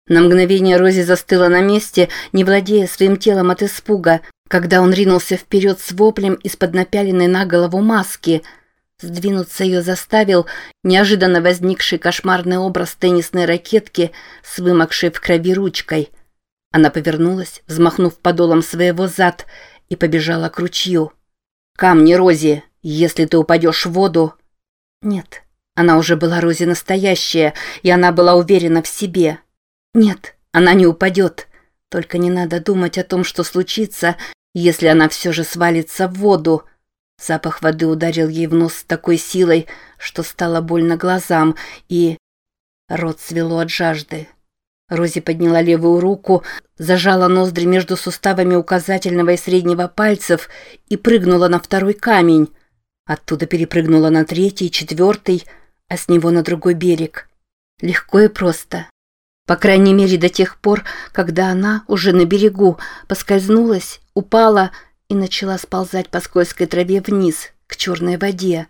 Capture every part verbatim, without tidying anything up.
На мгновение Рози застыла на месте, не владея своим телом от испуга, когда он ринулся вперед с воплем из-под напяленной на голову маски. Сдвинуться ее заставил неожиданно возникший кошмарный образ теннисной ракетки с вымокшей в крови ручкой. Она повернулась, взмахнув подолом своего зад, и побежала к ручью. «Камни, Рози, если ты упадешь в воду...» Нет, она уже была Рози настоящая, и она была уверена в себе. Нет, она не упадет. Только не надо думать о том, что случится, если она все же свалится в воду. Запах воды ударил ей в нос с такой силой, что стало больно глазам, и... Рот свело от жажды. Рози подняла левую руку, зажала ноздри между суставами указательного и среднего пальцев и прыгнула на второй камень. Оттуда перепрыгнула на третий, четвертый, а с него на другой берег. Легко и просто. По крайней мере, до тех пор, когда она, уже на берегу, поскользнулась, упала и начала сползать по скользкой траве вниз, к черной воде.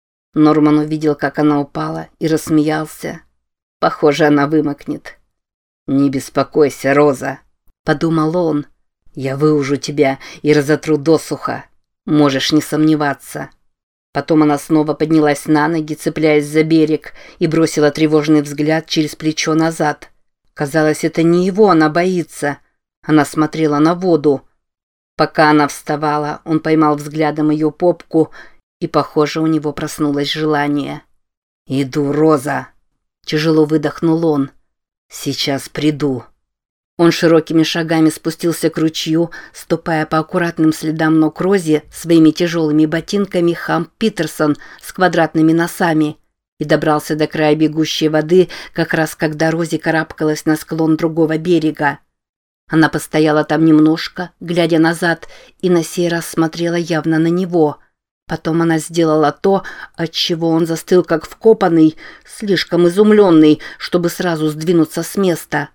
Норман увидел, как она упала, и рассмеялся. Похоже, она вымокнет. «Не беспокойся, Роза», — подумал он. «Я выужу тебя и разотру досуха. Можешь не сомневаться». Потом она снова поднялась на ноги, цепляясь за берег, и бросила тревожный взгляд через плечо назад. Казалось, это не его она боится. Она смотрела на воду. Пока она вставала, он поймал взглядом ее попку, и, похоже, у него проснулось желание. «Иду, Роза», — тяжело выдохнул он. «Сейчас приду». Он широкими шагами спустился к ручью, ступая по аккуратным следам ног Рози своими тяжелыми ботинками Хамп Питерсон с квадратными носами, и добрался до края бегущей воды, как раз когда Рози карабкалась на склон другого берега. Она постояла там немножко, глядя назад, и на сей раз смотрела явно на него. Потом она сделала то, от чего он застыл как вкопанный, слишком изумленный, чтобы сразу сдвинуться с места.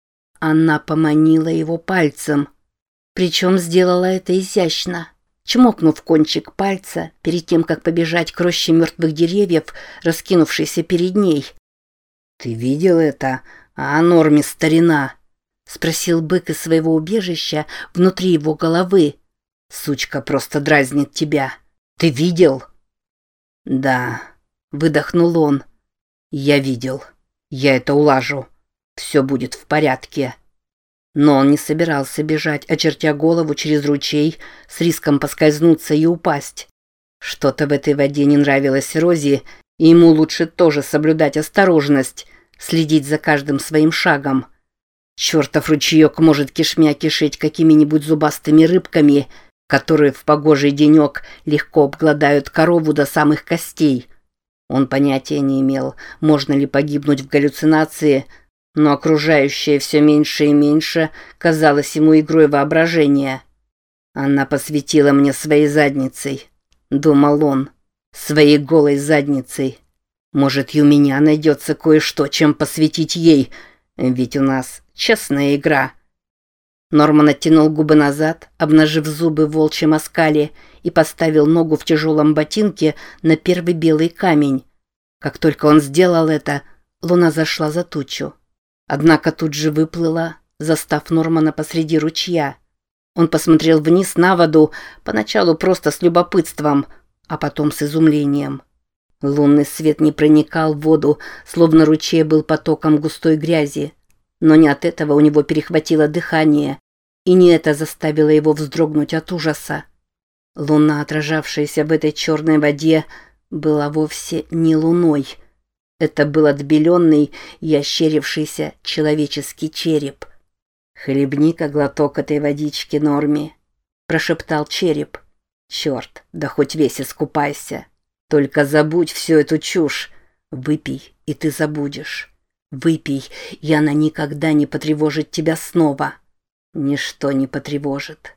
Она поманила его пальцем. Причем сделала это изящно, чмокнув кончик пальца перед тем, как побежать к роще мертвых деревьев, раскинувшейся перед ней. «Ты видел это, а, Норме, старина?» — спросил бык из своего убежища внутри его головы. «Сучка просто дразнит тебя. Ты видел?» «Да», — выдохнул он. «Я видел. Я это улажу. Все будет в порядке». Но он не собирался бежать, очертя голову через ручей, с риском поскользнуться и упасть. Что-то в этой воде не нравилось Рози, и ему лучше тоже соблюдать осторожность, следить за каждым своим шагом. Чертов ручеек может кишмя кишить какими-нибудь зубастыми рыбками, которые в погожий денек легко обгладают корову до самых костей. Он понятия не имел, можно ли погибнуть в галлюцинации, но окружающее все меньше и меньше казалось ему игрой воображения. «Она посветила мне своей задницей», — думал он, — «своей голой задницей. Может, и у меня найдется кое-что, чем посвятить ей, ведь у нас честная игра». Норман оттянул губы назад, обнажив зубы в волчьем оскале, и поставил ногу в тяжелом ботинке на первый белый камень. Как только он сделал это, луна зашла за тучу. Однако тут же выплыла, застав Нормана посреди ручья. Он посмотрел вниз на воду, поначалу просто с любопытством, а потом с изумлением. Лунный свет не проникал в воду, словно ручей был потоком густой грязи. Но не от этого у него перехватило дыхание, и не это заставило его вздрогнуть от ужаса. Луна, отражавшаяся в этой черной воде, была вовсе не луной. Это был отбеленный и ощерившийся человеческий череп. «Хлебни-ка глоток этой водички, Норми», — прошептал череп. «Черт, да хоть весь искупайся. Только забудь всю эту чушь. Выпей, и ты забудешь. Выпей, и она никогда не потревожит тебя снова. Ничто не потревожит».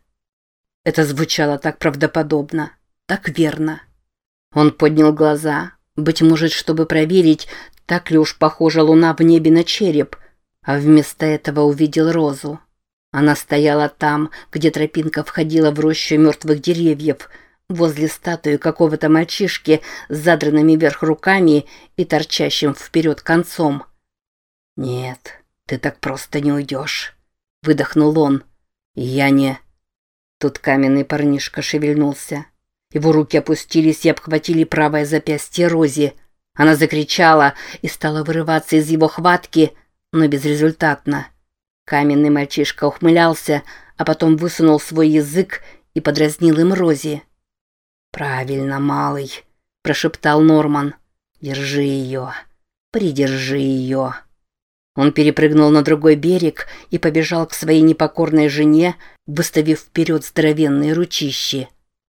Это звучало так правдоподобно, так верно. Он поднял глаза, быть может, чтобы проверить, так ли уж похожа луна в небе на череп, а вместо этого увидел Розу. Она стояла там, где тропинка входила в рощу мертвых деревьев, возле статуи какого-то мальчишки с задранными вверх руками и торчащим вперед концом. «Нет, ты «Ты так просто не уйдешь», — выдохнул он. «Я не...» Тут каменный парнишка шевельнулся. Его руки опустились и обхватили правое запястье Рози. Она закричала и стала вырываться из его хватки, но безрезультатно. Каменный мальчишка ухмылялся, а потом высунул свой язык и подразнил им Рози. «Правильно, малый», — прошептал Норман. «Держи ее, придержи ее». Он перепрыгнул на другой берег и побежал к своей непокорной жене, выставив вперед здоровенные ручищи.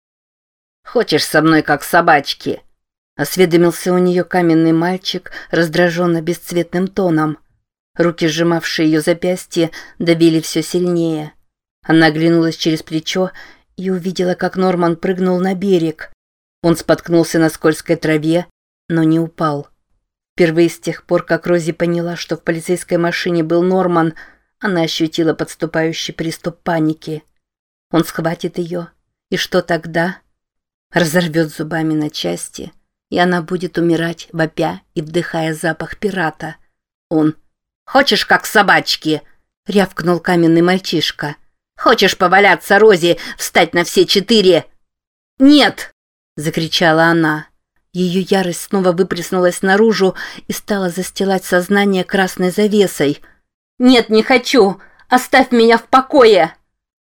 «Хочешь со мной как собачки?» — осведомился у нее каменный мальчик раздраженно бесцветным тоном. Руки, сжимавшие ее запястье, давили все сильнее. Она оглянулась через плечо и увидела, как Норман прыгнул на берег. Он споткнулся на скользкой траве, но не упал. Впервые с тех пор, как Рози поняла, что в полицейской машине был Норман, она ощутила подступающий приступ паники. Он схватит ее, и что тогда? Разорвет зубами на части, и она будет умирать, вопя и вдыхая запах пирата. Он... «Хочешь, как собачки?» — рявкнул каменный мальчишка. «Хочешь поваляться, Рози, встать на все четыре?» «Нет!» — закричала она. Ее ярость снова выплеснулась наружу и стала застилать сознание красной завесой. «Нет, не хочу! Оставь меня в покое!»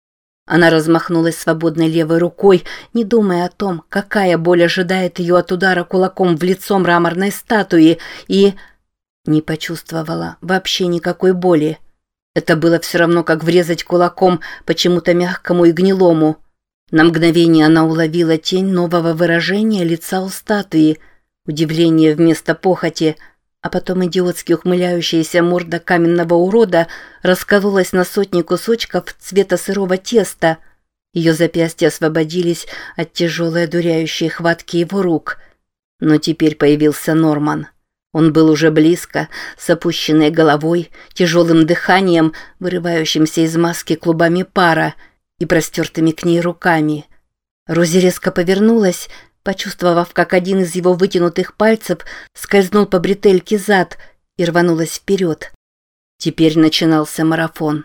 Она размахнулась свободной левой рукой, не думая о том, какая боль ожидает ее от удара кулаком в лицо мраморной статуи, и... не почувствовала вообще никакой боли. Это было все равно, как врезать кулаком почему-то мягкому и гнилому. На мгновение она уловила тень нового выражения лица у статуи, удивление вместо похоти, а потом идиотски ухмыляющаяся морда каменного урода раскололась на сотни кусочков цвета сырого теста. Ее запястья освободились от тяжелой одуряющей хватки его рук. Но теперь появился Норман. Он был уже близко, с опущенной головой, тяжелым дыханием, вырывающимся из маски клубами пара, и простертыми к ней руками. Рози резко повернулась, почувствовав, как один из его вытянутых пальцев скользнул по бретельке зад и рванулась вперед. Теперь начинался марафон.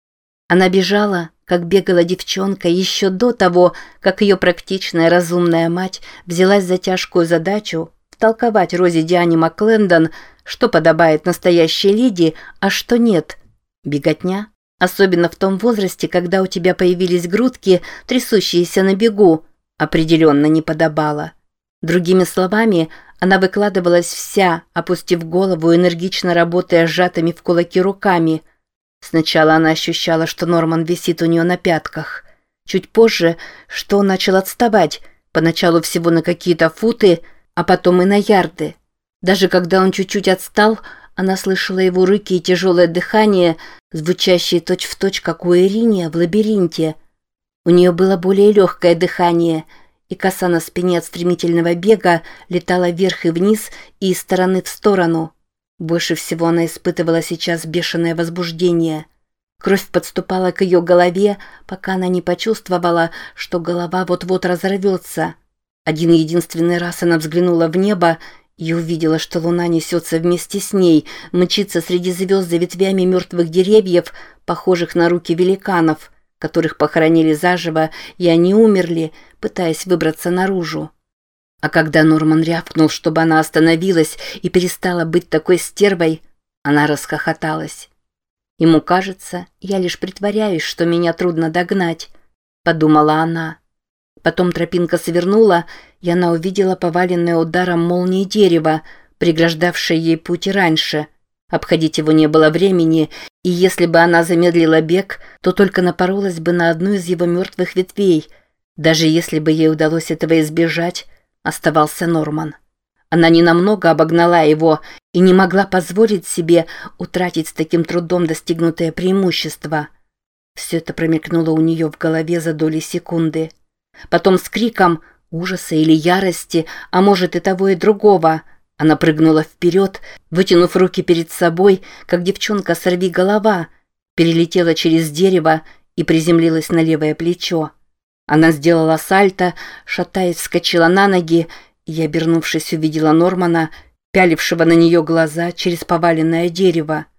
Она бежала, как бегала девчонка, еще до того, как ее практичная разумная мать взялась за тяжкую задачу втолковать Рози Диане Маклендон, что подобает настоящей леди, а что нет. Беготня, особенно в том возрасте, когда у тебя появились грудки, трясущиеся на бегу, определенно не подобала. Другими словами, она выкладывалась вся, опустив голову, энергично работая сжатыми в кулаки руками. Сначала она ощущала, что Норман висит у нее на пятках. Чуть позже, что он начал отставать, поначалу всего на какие-то футы, а потом и на ярды. Даже когда он чуть-чуть отстал, она слышала его рыки и тяжелое дыхание, звучащие точь-в-точь, как у Ириния в лабиринте. У нее было более легкое дыхание, и коса на спине от стремительного бега летала вверх и вниз и из стороны в сторону. Больше всего она испытывала сейчас бешеное возбуждение. Кровь подступала к ее голове, пока она не почувствовала, что голова вот-вот разорвется. Один единственный раз она взглянула в небо и увидела, что луна несется вместе с ней, мчится среди звезд за ветвями мертвых деревьев, похожих на руки великанов, которых похоронили заживо, и они умерли, пытаясь выбраться наружу. А когда Норман рявкнул, чтобы она остановилась и перестала быть такой стервой, она расхохоталась. «Ему кажется, я лишь притворяюсь, что меня трудно догнать», — подумала она. Потом тропинка свернула, и она увидела поваленное ударом молнии дерево, преграждавшее ей путь и раньше. Обходить его не было времени, и если бы она замедлила бег, то только напоролась бы на одну из его мертвых ветвей. Даже если бы ей удалось этого избежать, оставался Норман. Она ненамного обогнала его и не могла позволить себе утратить с таким трудом достигнутое преимущество. Все это промелькнуло у нее в голове за доли секунды. Потом с криком ужаса или ярости, а может и того и другого, она прыгнула вперед, вытянув руки перед собой, как девчонка сорвиголова, перелетела через дерево и приземлилась на левое плечо. Она сделала сальто, шатаясь, вскочила на ноги и, обернувшись, увидела Нормана, пялившего на нее глаза через поваленное дерево.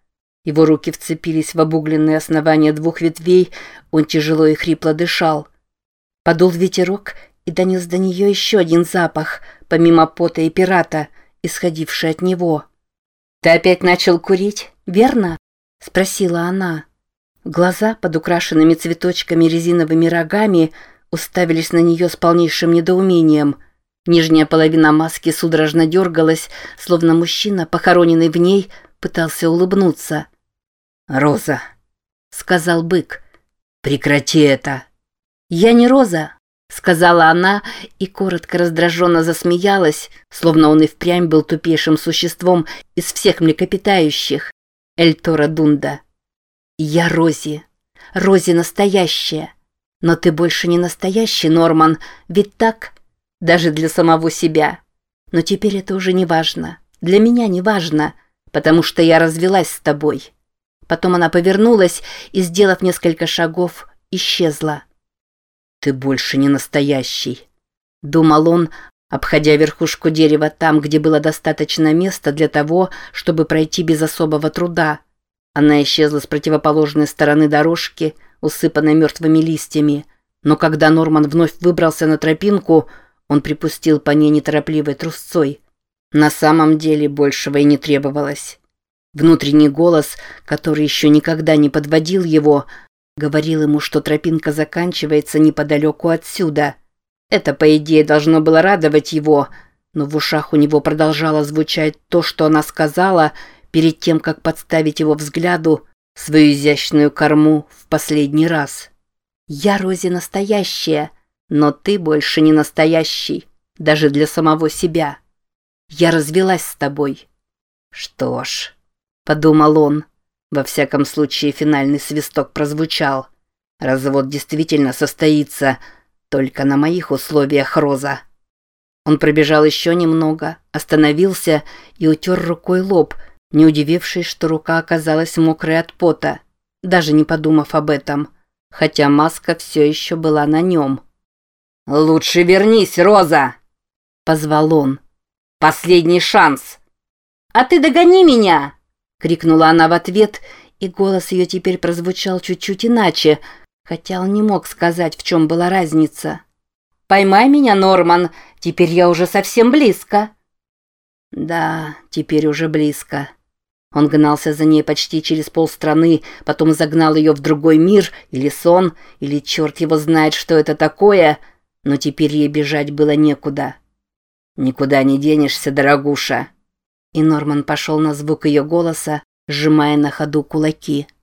Его руки вцепились в обугленные основания двух ветвей, он тяжело и хрипло дышал. Подул ветерок и донес до нее еще один запах, помимо пота и пирата, исходивший от него. «Ты опять начал курить, верно?» — спросила она. Глаза под украшенными цветочками резиновыми рогами уставились на нее с полнейшим недоумением. Нижняя половина маски судорожно дергалась, словно мужчина, похороненный в ней, пытался улыбнуться. «Роза», — сказал бык, — «прекрати это». «Я не Роза», — сказала она и коротко раздраженно засмеялась, словно он и впрямь был тупейшим существом из всех млекопитающих. Эльтора Дунда. «Я Рози. Рози настоящая. Но ты больше не настоящий, Норман, ведь так? Даже для самого себя. Но теперь это уже не важно. Для меня не важно, потому что я развелась с тобой». Потом она повернулась и, сделав несколько шагов, исчезла. «Ты больше не настоящий», — думал он, обходя верхушку дерева там, где было достаточно места для того, чтобы пройти без особого труда. Она исчезла с противоположной стороны дорожки, усыпанной мертвыми листьями, но когда Норман вновь выбрался на тропинку, он припустил по ней неторопливой трусцой. На самом деле большего и не требовалось. Внутренний голос, который еще никогда не подводил его, говорил ему, что тропинка заканчивается неподалеку отсюда. Это, по идее, должно было радовать его, но в ушах у него продолжало звучать то, что она сказала перед тем, как подставить его взгляду свою изящную корму в последний раз. «Я, Рози, настоящая, но ты больше не настоящий, даже для самого себя. Я развелась с тобой». «Что ж», — подумал он, во всяком случае финальный свисток прозвучал. «Развод действительно состоится, только на моих условиях, Роза». Он пробежал еще немного, остановился и утер рукой лоб, не удивившись, что рука оказалась мокрой от пота, даже не подумав об этом, хотя маска все еще была на нем. «Лучше вернись, Роза!» — позвал он. «Последний шанс!» «А ты догони меня!» — крикнула она в ответ, и голос ее теперь прозвучал чуть-чуть иначе, хотя он не мог сказать, в чем была разница. «Поймай меня, Норман, теперь я уже совсем близко». Да, теперь уже близко. Он гнался за ней почти через полстраны, потом загнал ее в другой мир, или сон, или черт его знает, что это такое, но теперь ей бежать было некуда. «Никуда не денешься, дорогуша». И Норман пошел на звук ее голоса, сжимая на ходу кулаки.